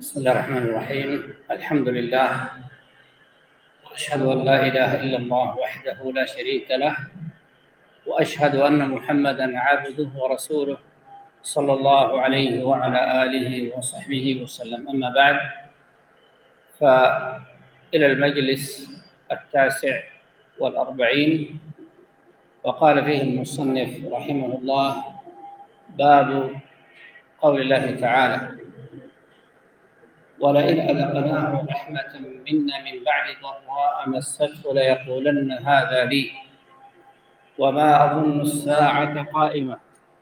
بسم الله الرحمن الرحيم. الحمد لله، وأشهد أن لا إله إلا الله وحده لا شريك له، وأشهد أن محمدًا عبده ورسوله صلى الله عليه وعلى آله وصحبه وسلم. أما بعد، فإلى المجلس 49، وقال فيه المصنف رحمه الله: باب قول الله تعالى: ولئن أذقناه رحمة منا من بعد ضراء مسته ليقولن هذا لي وما أظن الساعة قائمة.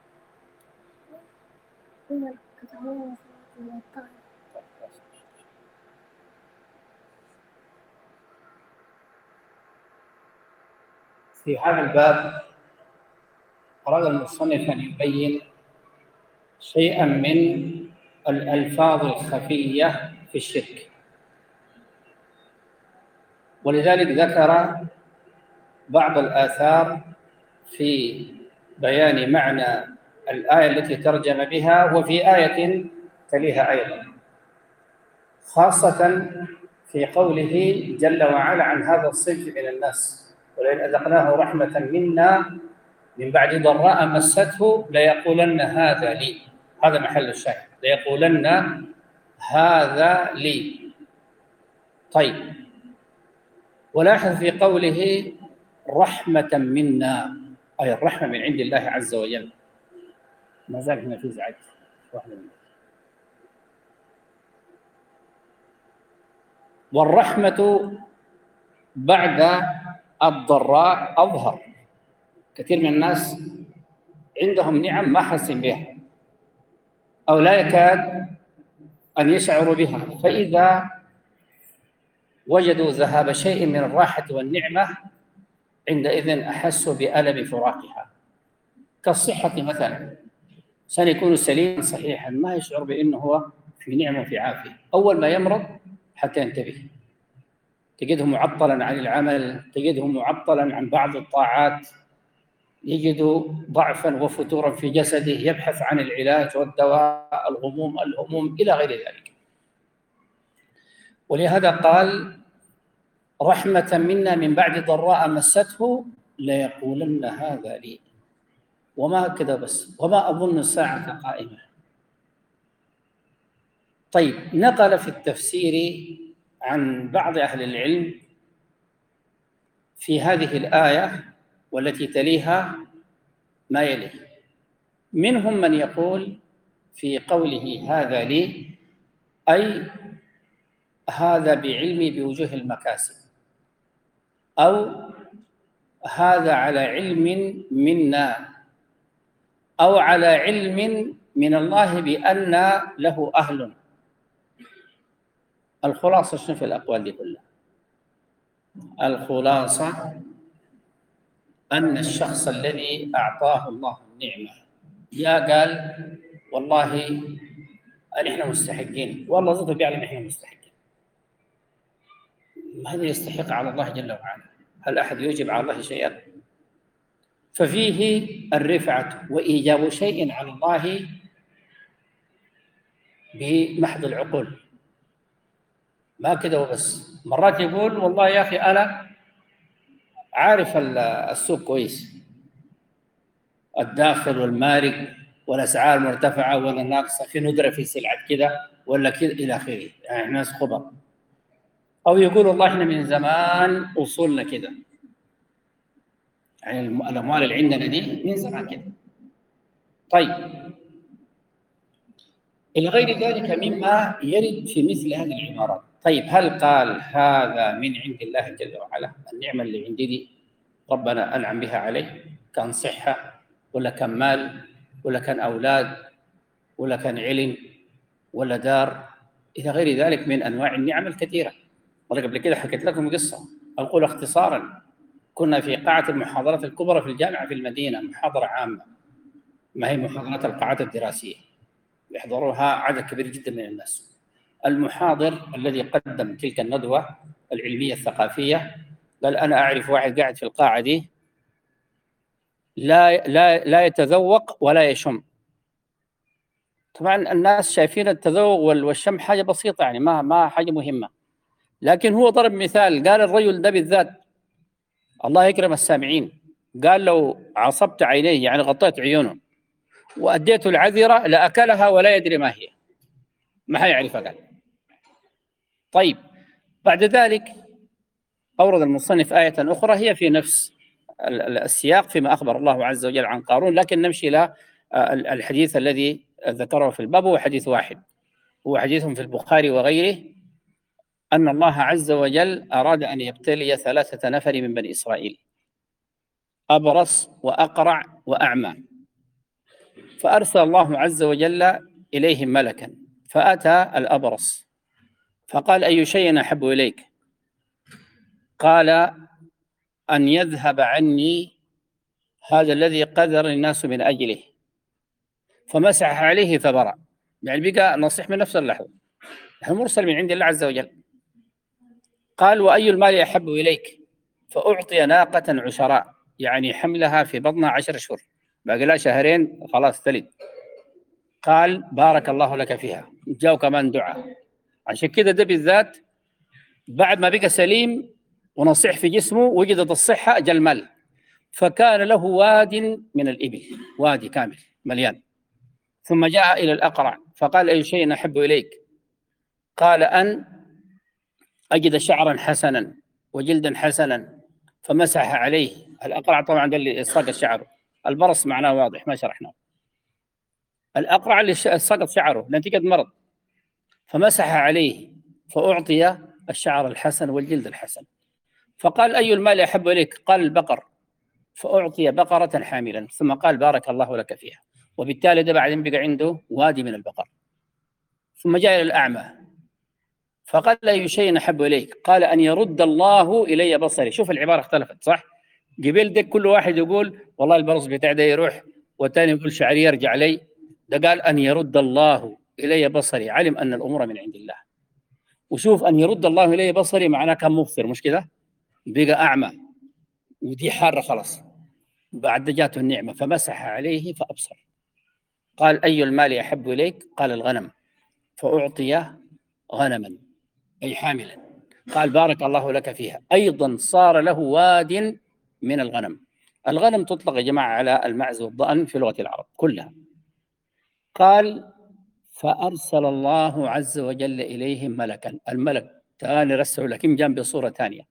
في هذا الباب أراد المصنف أن يبين شيئا من الألفاظ الخفية في الشرك، ولذلك ذكر بعض الآثار في بيان معنى الآية التي ترجم بها، وفي آية تليها أيضا، خاصة في قوله جل وعلا عن هذا الصنف من الناس: ولئن أذقناه رحمة منا من بعد ضراء مسته ليقولن هذا لي. هذا محل الشاهد، ليقولن هذا لي. طيب، ولاحظ في قوله رحمة منا، أي الرحمة من عند الله عز وجل. ما زال هنا في إزعاج. والرحمة بعد الضراء أظهر. كثير من الناس عندهم نعم ما حسن بها أو لا يكاد أن يشعروا بها، فإذا وجدوا ذهاب شيء من الراحة والنعمة عندئذ أحسوا بألم فراقها. كالصحة مثلا، إنسان يكون سليما صحيحا ما يشعر بأنه هو في نعمة وفي عافية، أول ما يمرض حتى ينتبه تجده معطلا عن العمل، تجده معطلا عن بعض الطاعات، يجد ضعفا وفتورا في جسده، يبحث عن العلاج والدواء، الهموم إلى غير ذلك. ولهذا قال رحمة منا من بعد ضراء مسته ليقولن هذا لي وما كذا بس وما أظن الساعة قائمة. طيب، نقل في التفسير عن بعض أهل العلم في هذه الآية والتي تليها ما يلي: منهم من يقول في قوله هذا لي أي هذا بعلمي بوجوه المكاسب، أو هذا على علم منا، أو على علم من الله بأن له أهل. الخلاصة شنو في الأقوال دي كلها؟ الخلاصة أن الشخص الذي أعطاه الله النعمة قال والله نحن مستحقين، والله ذاته بيعلم نحن مستحقين، هذا يستحق على الله جل وعلا. هل أحد يوجب على الله شيئا؟ ففيه الرفعة وإيجاب شيء على الله بمحض العقول، ما كده وبس. مرات يقول والله يا أخي أنا عارف السوق كويس، الداخل والمارق والأسعار مرتفعة ولا ناقصة، في ندرة في سلعة كده ولا كده إلى آخره، يعني ناس خبر. أو يقول والله إحنا من زمان أصولنا كده، يعني الأموال اللي عندنا دي من زمان كده. طيب، إلى غير ذلك مما يرد في مثل هذه العبارات. طيب، هل قال هذا من عند الله جل وعلا؟ النعمة اللي عندي دي ربنا أنعم بها عليه، كان صحة ولا كان مال ولا كان أولاد ولا كان علم ولا دار، إلى غير ذلك من أنواع النعم الكثيرة. وأنا قبل كده حكيت لكم قصة، أقول اختصارا: كنا في قاعة المحاضرات الكبرى في الجامعة في المدينة، محاضرة عامة، ما هي محاضرات القاعات الدراسية، يحضرها عدد كبير جدا من الناس. المحاضر الذي قدم تلك الندوة العلمية الثقافية قال أنا أعرف واحد قاعد في القاعة دي لا يتذوق ولا يشم، طبعا الناس شايفين التذوق والشم حاجة بسيطة، يعني ما حاجة مهمة، لكن هو ضرب مثال، قال الرجل ده بالذات الله يكرم السامعين، قال لو عصبت عينيه يعني غطيت عيونه وأديته العذرة لأكلها ولا يدري ما هي، ما حيعرفها قال. طيب، بعد ذلك أورد المصنف آية أخرى هي في نفس السياق فيما أخبر الله عز وجل عن قارون، لكن نمشي إلى الحديث الذي ذكره في الباب. هو حديث واحد، هو حديث في البخاري وغيره، أن الله عز وجل أراد أن يبتلي 3 نفر من بني إسرائيل، أبرص وأقرع وأعمى، فأرسل الله عز وجل إليهم ملكا، فأتى الأبرص فقال: أي شيء أحب إليك؟ قال: أن يذهب عني هذا الذي قدر الناس من أجله، فمسح عليه فبرأ. يعني بقى نصيح من نفس اللحظة، مرسل من عند الله عز وجل. قال: وأي المال أحب إليك؟ فأعطي ناقة عشراء، يعني حملها في بطنها 10 أشهر، باقي لها شهرين خلاص تلد. قال: بارك الله لك فيها. جاء كمان دعاء. عشان كده ده بالذات بعد ما بقى سليم ونصيح في جسمه وجدت الصحة جاء المال، فكان له واد من الإبل، وادي كامل مليان. ثم جاء إلى الأقرع فقال: أي شيء أحب إليك؟ قال: أن أجد شعرا حسنا وجلدا حسنا، فمسح عليه. الأقرع طبعا ده اللي سقط شعره، البرص معناه واضح ما شرحناه. الأقرع اللي سقط شعره نتيجة مرض، فمسح عليه فأعطي الشعر الحسن والجلد الحسن. فقال: أي المال أحب إليك؟ قال: البقر، فأعطي بقرة حاملا. ثم قال: بارك الله لك فيها. وبالتالي ده بعدين بقى عنده وادي من البقر. ثم جاء إلى الأعمى فقال: أي شيء أحب إليك؟ قال: أن يرد الله إلي بصري. شوف العبارة اختلفت، صح؟ قبل ده كل واحد يقول والله البرص بتاع ده يروح، والثاني يقول شعري يرجع لي. ده قال: أن يرد الله إلي بصري، علم أن الأمور من عند الله. وشوف أن يرد الله إلي بصري معناه كان مبصر، مش كده؟ بقى أعمى، ودي حارة خلاص. بعد جاته النعمة فمسح عليه فأبصر. قال: أي المال أحب إليك؟ قال: الغنم، فأعطي غنما أي حاملا. قال: بارك الله لك فيها. أيضا صار له واد من الغنم. الغنم تطلق يا جماعة على المعز والضأن في لغة العرب كلها. قال: فأرسل الله عز وجل إليهم ملكا. الملك ثاني رسله لكن جاء بصورة ثانية.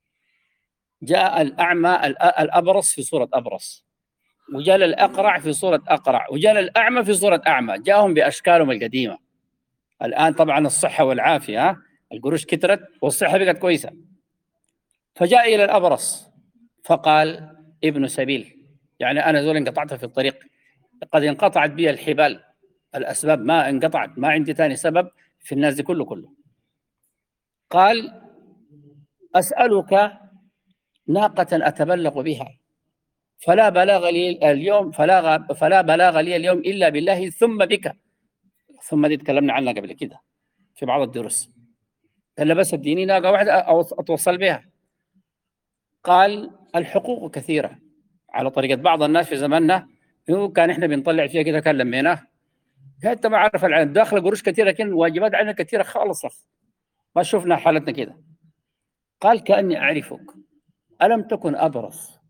جاء الأعمى الأبرص في صورة أبرص، وجاء الأقرع في صورة أقرع، وجاء الأعمى في صورة أعمى. جاءهم بأشكالهم القديمة. الآن طبعا الصحة والعافية، القروش كثرت والصحة بقت كويسة. فجاء إلى الأبرص فقال: ابن سبيل، يعني أنا زول انقطعت في الطريق، قد انقطعت بي الحبال، الأسباب ما انقطعت، ما عندي ثاني سبب في الناس دي كله. قال: أسألك ناقة أتبلغ بها، فلا بلاغ لي اليوم فلا بلاغ لي اليوم إلا بالله ثم بك. ثم دي تكلمنا عنها قبل كده في بعض الدروس. قال: بس اديني ناقة واحدة أو أتوصل بها. قال: الحقوق كثيرة، على طريقة بعض الناس في زماننا. هو كان احنا بنطلع فيها كده كان لميناه. انت ما عارف العين داخل قروش كثيره لكن واجبات علينا كثيره خالص، ما شفنا حالتنا كده. قال: كأني أعرفك، ألم تكن أبرص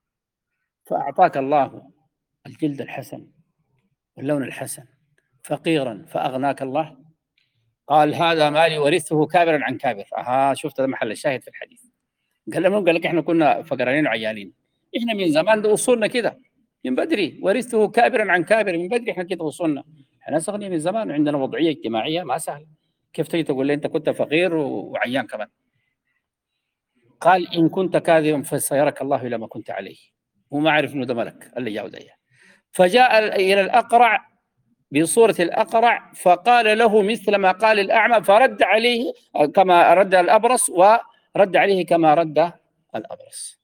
فأعطاك الله الجلد الحسن واللون الحسن، فقيرا فأغناك الله؟ قال: هذا مالي ورثه كابرا عن كابر. شفت ده محل الشاهد في الحديث. قال لهم، قال لك احنا كنا فقرانين وعيالين، احنا من زمان ده وصولنا كده من بدري، ورثه كابرا عن كابر، من بدري احنا كده وصلنا، احنا صغني من زمان وعندنا وضعيه اجتماعيه ما سهله. كيف تجي تقول لي انت كنت فقير وعيان كمان؟ قال: ان كنت كاذبا فسيرك الله الى ما كنت عليه. وما عرف انه ده ملك اللي جاء ده. فجاء الى الاقرع بصوره الاقرع فقال له مثل ما قال الاعمى، فرد عليه كما رد الابرص، ورد عليه كما رد الابرص.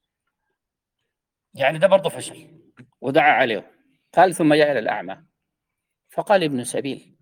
يعني ده برضه فشل ودعا عليه. قال: ثم جاء إلى الأعمى فقال: ابن سبيل،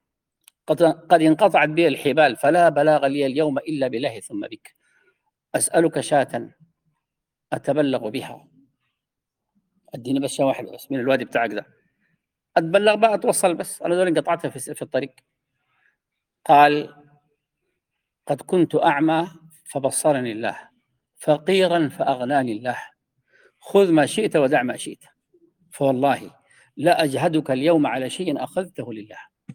قد انقطعت بي الحبال، فلا بلاغ لي اليوم إلا بالله ثم بك. أسألك شاة أتبلغ بها، اديني بس شاة واحدة بس من الوادي بتاعك ده. أتبلغ بقى، أتوصل بس، أنا دول انقطعتها في الطريق. قال: قد كنت أعمى فبصرني الله، فقيرا فأغناني الله، خذ ما شئت ودع ما شئت، فوالله لا أجهدك اليوم على شيء أخذته لله.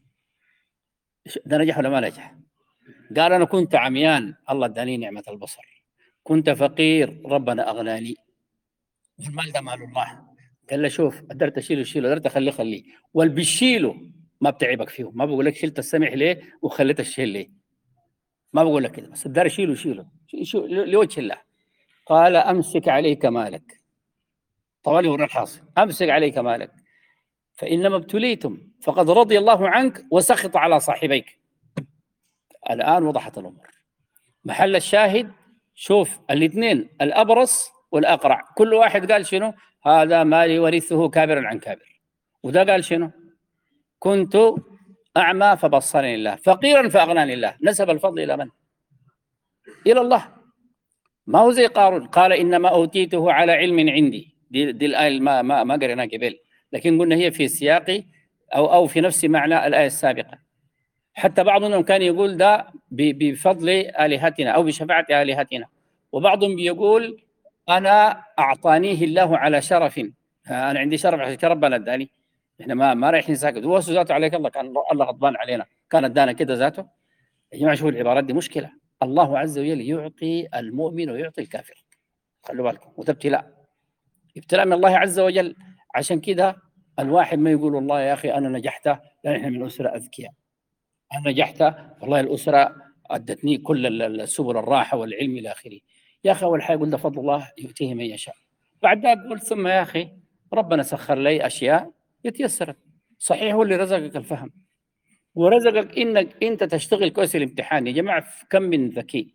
ده نجح ولا ما نجح؟ قال: أنا كنت عميان، الله اداني نعمة البصر. كنت فقير، ربنا أغناني. والمال ده مال الله. قال له: شوف، قدرت أشيله شيله، قدرت أخليه خليه، واللي بيشيله ما بتعبك فيه. ما بقول لك شلت السمح ليه وخليت الشيل ليه، ما بقول لك كده، بس الدار شيله شيله لوجه الله. قال: أمسك عليك مالك. طوالي ورا الحاصل: أمسك عليك مالك، فإنما ابتليتم فقد رضي الله عنك وسخط على صاحبيك. الآن وضحت الأمور. محل الشاهد، شوف الاثنين، الأبرص والأقرع، كل واحد قال شنو؟ هذا مالي ورثه كابرا عن كابر. وده قال شنو؟ كنت أعمى فبصرني الله، فقيرا فأغناني الله. نسب الفضل إلى من؟ إلى الله. ما هو زي قارون قال: إنما أوتيته على علم عندي. دي الآية ما قريناها قبل، لكن قلنا هي في سياق أو في نفس معنى الآية السابقة. حتى بعضهم كان يقول ده بفضل آلهتنا أو بشفاعة آلهتنا، وبعضهم بيقول أنا أعطانيه الله على شرف، أنا عندي شرف عشان ربنا اداني. احنا ما رايحين ساكت، هو ذاته عليك الله، كان الله غضبان علينا كان ادانا كده ذاته. يا جماعه شوفوا العبارات دي مشكله. الله عز وجل يعطي المؤمن ويعطي الكافر، خلوا بالكم، وده ابتلاء من الله عز وجل. عشان كده الواحد ما يقول والله يا اخي انا نجحت لان احنا من اسره اذكياء، انا نجحت والله الاسره ادتني كل السبل الراحه والعلم الى اخره. يا اخي اول حاجه يقول ده فضل الله يؤتيه من يشاء. بعد ذلك قلت ثم يا اخي ربنا سخر لي اشياء يتيسرت. صحيح هو اللي رزقك الفهم ورزقك انك انت تشتغل كويس الامتحان. يا جماعه كم من ذكي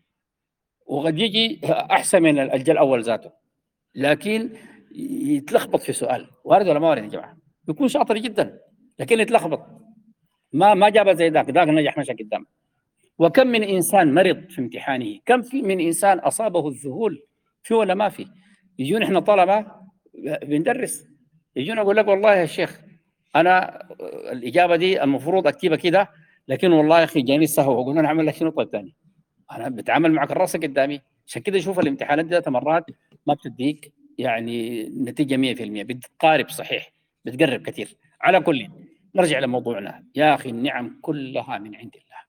وقد يجي احسن من الجيل الاول ذاته، لكن يتلخبط في سؤال. وارد ولا ما وارد يا جماعه؟ يكون شاطر جدا لكن يتلخبط، ما جاب زي ذاك نجح مشى قدام. وكم من انسان مرض في امتحانه، كم من انسان اصابه الذهول، في ولا ما في؟ يجون احنا طلبه بندرس، يجون اقول لك والله يا شيخ انا الاجابه دي المفروض اكتبها كده، لكن والله يا اخي جاني السهو، اقول انا اعمل لك شنو؟ طيب ثاني انا بتعامل معك الراس قدامي. عشان كده شوف الامتحانات دي مرات ما بتديك يعني نتيجه 100%، بتقارب صحيح، بتقرب كثير. على كل، نرجع لموضوعنا. يا اخي النعم كلها من عند الله،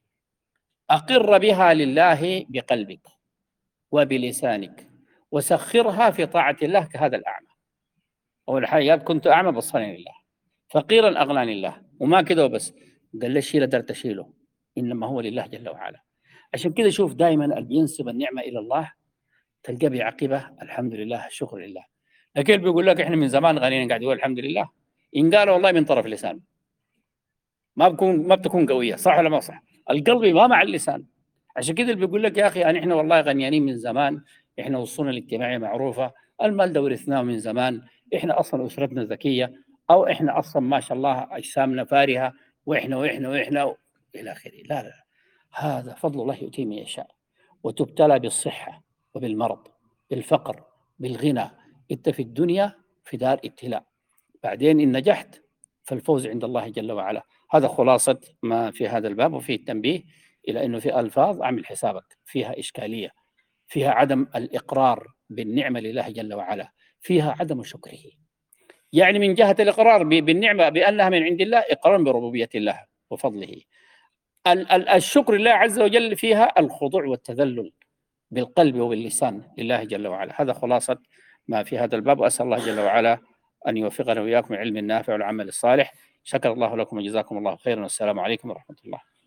اقر بها لله بقلبك وبلسانك، وسخرها في طاعه الله كهذا الاعمى. اول حاجه كنت اعمى بصرني لله، فقيرا اغناني الله، وما كده وبس، قال لي شيل قدرت اشيله، انما هو لله جل وعلا. عشان كده شوف دائما اللي بينسب النعمه الى الله تلقى بعقبه الحمد لله، الشكر لله. لكن بيقول لك احنا من زمان غنيين قاعد يقول الحمد لله، ان قال والله من طرف لسانه ما بتكون قويه، صح ولا ما صح؟ القلب ما مع اللسان. عشان كده اللي بيقول لك يا اخي يعني احنا والله غنيانين من زمان، احنا وصولنا الاجتماعيه معروفه، المال ده ورثناه من زمان، احنا اصلا اسرتنا ذكيه، او احنا اصلا ما شاء الله اجسامنا فارهه، واحنا الى اخره. لا لا، هذا فضل الله يؤتيه من يشاء. وتبتلى بالصحه وبالمرض، بالفقر، بالغنى. انت في الدنيا في دار ابتلاء، بعدين ان نجحت فالفوز عند الله جل وعلا. هذا خلاصة ما في هذا الباب. وفيه التنبيه إلى أنه في ألفاظ عامل حسابك فيها إشكالية، فيها عدم الإقرار بالنعمة لله جل وعلا، فيها عدم شكره. يعني من جهة الإقرار بالنعمة بأنها من عند الله، إقرار بربوبية الله وفضله. الشكر لله عز وجل فيها الخضوع والتذلل بالقلب وباللسان لله جل وعلا. هذا خلاصة ما في هذا الباب. وأسأل الله جل وعلا أن يوفقنا وإياكم العلم النافع والعمل الصالح. شكر الله لكم وجزاكم الله خيرا، والسلام عليكم ورحمة الله.